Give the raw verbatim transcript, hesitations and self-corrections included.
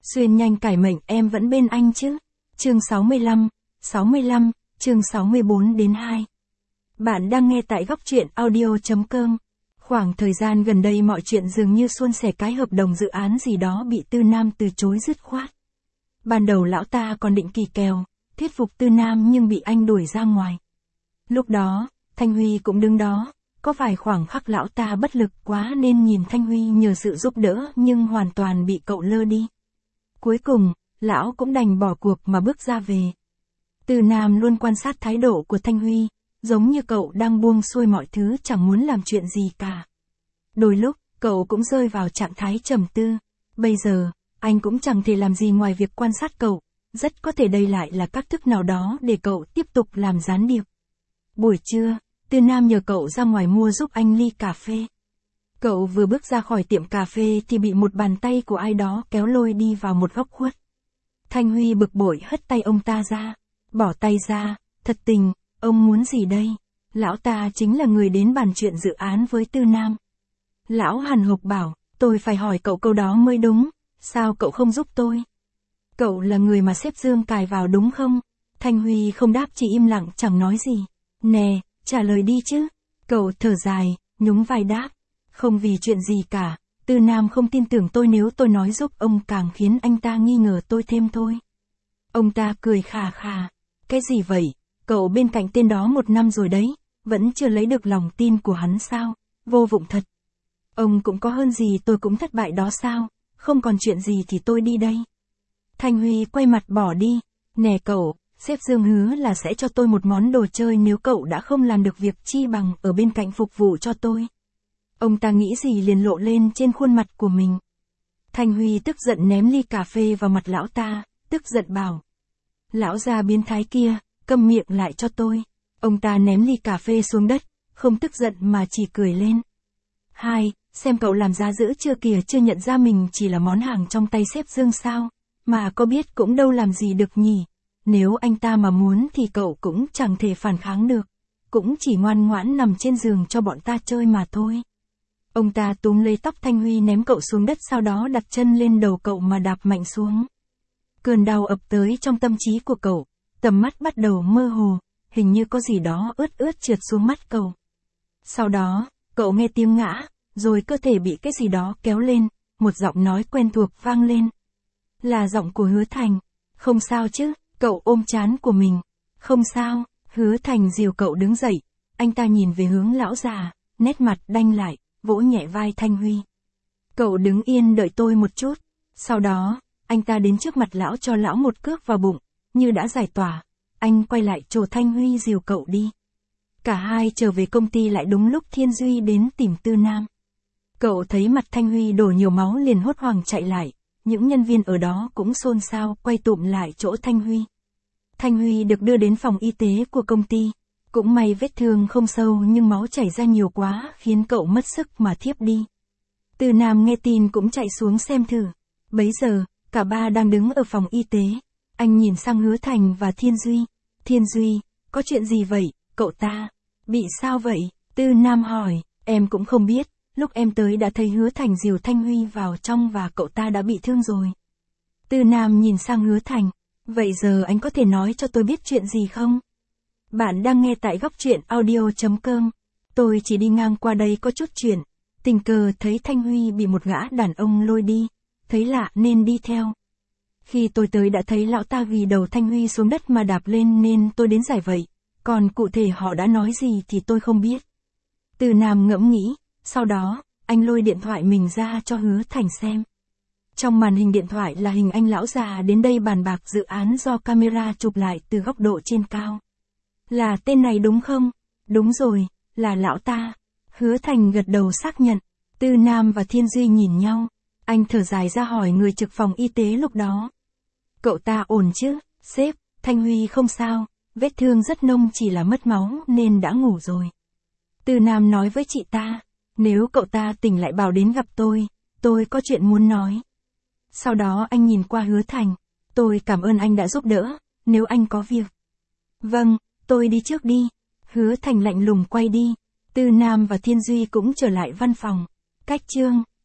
Xuyên nhanh cải mệnh em vẫn bên anh chứ. Chương sáu mươi lăm, sáu mươi lăm, chương sáu mươi bốn đến hai. Bạn đang nghe tại góc truyện audio.com. Khoảng thời gian gần đây mọi chuyện dường như suôn sẻ, cái hợp đồng dự án gì đó bị Tư Nam từ chối dứt khoát. Ban đầu lão ta còn định kỳ kèo, thuyết phục Tư Nam nhưng bị anh đuổi ra ngoài. Lúc đó, Thanh Huy cũng đứng đó, có vài khoảng khắc lão ta bất lực quá nên nhìn Thanh Huy nhờ sự giúp đỡ nhưng hoàn toàn bị cậu lơ đi. Cuối cùng, lão cũng đành bỏ cuộc mà bước ra về. Tư Nam luôn quan sát thái độ của Thanh Huy, giống như cậu đang buông xuôi mọi thứ, chẳng muốn làm chuyện gì cả. Đôi lúc, cậu cũng rơi vào trạng thái trầm tư. Bây giờ, anh cũng chẳng thể làm gì ngoài việc quan sát cậu, rất có thể đây lại là các thức nào đó để cậu tiếp tục làm gián điệp. Buổi trưa, Tư Nam nhờ cậu ra ngoài mua giúp anh ly cà phê. Cậu vừa bước ra khỏi tiệm cà phê thì bị một bàn tay của ai đó kéo lôi đi vào một góc khuất. Thanh Huy bực bội hất tay ông ta ra. Bỏ tay ra, thật tình, ông muốn gì đây? Lão ta chính là người đến bàn chuyện dự án với Tư Nam. Lão hằn hộc bảo, tôi phải hỏi cậu câu đó mới đúng, sao cậu không giúp tôi? Cậu là người mà sếp Dương cài vào đúng không? Thanh Huy không đáp, chỉ im lặng chẳng nói gì. Nè, trả lời đi chứ. Cậu thở dài, nhún vai đáp. Không vì chuyện gì cả, Tư Nam không tin tưởng tôi, nếu tôi nói giúp ông càng khiến anh ta nghi ngờ tôi thêm thôi. Ông ta cười khà khà. Cái gì vậy? Cậu bên cạnh tên đó một năm rồi đấy, vẫn chưa lấy được lòng tin của hắn sao? Vô vụng thật. Ông cũng có hơn gì tôi cũng thất bại đó sao? Không còn chuyện gì thì tôi đi đây. Thanh Huy quay mặt bỏ đi. Nè cậu, sếp Dương hứa là sẽ cho tôi một món đồ chơi nếu cậu đã không làm được việc chi bằng ở bên cạnh phục vụ cho tôi. Ông ta nghĩ gì liền lộ lên trên khuôn mặt của mình. Thanh Huy tức giận ném ly cà phê vào mặt lão ta, tức giận bảo. Lão già biến thái kia, câm miệng lại cho tôi. Ông ta ném ly cà phê xuống đất, không tức giận mà chỉ cười lên. Hai, xem cậu làm giá dữ chưa kìa, chưa nhận ra mình chỉ là món hàng trong tay sếp Dương sao, mà có biết cũng đâu làm gì được nhỉ. Nếu anh ta mà muốn thì cậu cũng chẳng thể phản kháng được, cũng chỉ ngoan ngoãn nằm trên giường cho bọn ta chơi mà thôi. Ông ta túm lấy tóc Thanh Huy ném cậu xuống đất, sau đó đặt chân lên đầu cậu mà đạp mạnh xuống. Cơn đau ập tới trong tâm trí của cậu, tầm mắt bắt đầu mơ hồ, hình như có gì đó ướt ướt trượt xuống mắt cậu. Sau đó, cậu nghe tiếng ngã, rồi cơ thể bị cái gì đó kéo lên, một giọng nói quen thuộc vang lên. Là giọng của Hứa Thành. Không sao chứ, cậu ôm trán của mình. Không sao, Hứa Thành dìu cậu đứng dậy, anh ta nhìn về hướng lão già, nét mặt đanh lại, vỗ nhẹ vai Thanh Huy. Cậu đứng yên đợi tôi một chút. Sau đó, anh ta đến trước mặt lão cho lão một cước vào bụng, như đã giải tỏa. Anh quay lại chỗ Thanh Huy dìu cậu đi. Cả hai trở về công ty lại đúng lúc Thiên Duy đến tìm Tư Nam. Cậu thấy mặt Thanh Huy đổ nhiều máu liền hốt hoảng chạy lại. Những nhân viên ở đó cũng xôn xao quay tụm lại chỗ Thanh Huy. Thanh Huy được đưa đến phòng y tế của công ty. Cũng may vết thương không sâu nhưng máu chảy ra nhiều quá khiến cậu mất sức mà thiếp đi. Tư Nam nghe tin cũng chạy xuống xem thử. Bấy giờ, cả ba đang đứng ở phòng y tế. Anh nhìn sang Hứa Thành và Thiên Duy. Thiên Duy, có chuyện gì vậy, cậu ta? Bị sao vậy? Tư Nam hỏi. Em cũng không biết, lúc em tới đã thấy Hứa Thành dìu Thanh Huy vào trong và cậu ta đã bị thương rồi. Tư Nam nhìn sang Hứa Thành. Vậy giờ anh có thể nói cho tôi biết chuyện gì không? Bạn đang nghe tại góc truyện audio.com. Tôi chỉ đi ngang qua đây có chút chuyện. Tình cờ thấy Thanh Huy bị một gã đàn ông lôi đi. Thấy lạ nên đi theo. Khi tôi tới đã thấy lão ta ghi đầu Thanh Huy xuống đất mà đạp lên nên tôi đến giải vậy. Còn cụ thể họ đã nói gì thì tôi không biết. Tư Nam ngẫm nghĩ. Sau đó, anh lôi điện thoại mình ra cho Hứa Thành xem. Trong màn hình điện thoại là hình anh lão già đến đây bàn bạc dự án do camera chụp lại từ góc độ trên cao. Là tên này đúng không? Đúng rồi, là lão ta. Hứa Thành gật đầu xác nhận. Tư Nam và Thiên Duy nhìn nhau. Anh thở dài ra hỏi người trực phòng y tế lúc đó. Cậu ta ổn chứ? Sếp, Thanh Huy không sao, vết thương rất nông, chỉ là mất máu nên đã ngủ rồi. Tư Nam nói với chị ta. Nếu cậu ta tỉnh lại bảo đến gặp tôi, tôi có chuyện muốn nói. Sau đó anh nhìn qua Hứa Thành. Tôi cảm ơn anh đã giúp đỡ, nếu anh có việc. Vâng, tôi đi trước đi. Hứa Thành lạnh lùng quay đi. Tư Nam và Thiên Duy cũng trở lại văn phòng. Cách chương